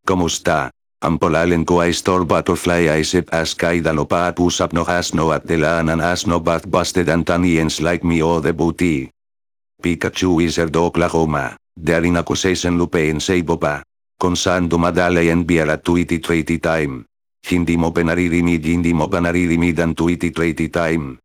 Kamusta? Ang polalen ko ay store butterfly isip as kaidalo pa at usap no asno at dilaanan asno bath busted Antonians like me o the booty. Pikachu Wizard Oklahoma, daring ako sa San Lupe sa Iboba. Kung saan dumadalay ang beer at 20-20 time. Hindi mo ba naririnig ang 20-20 time?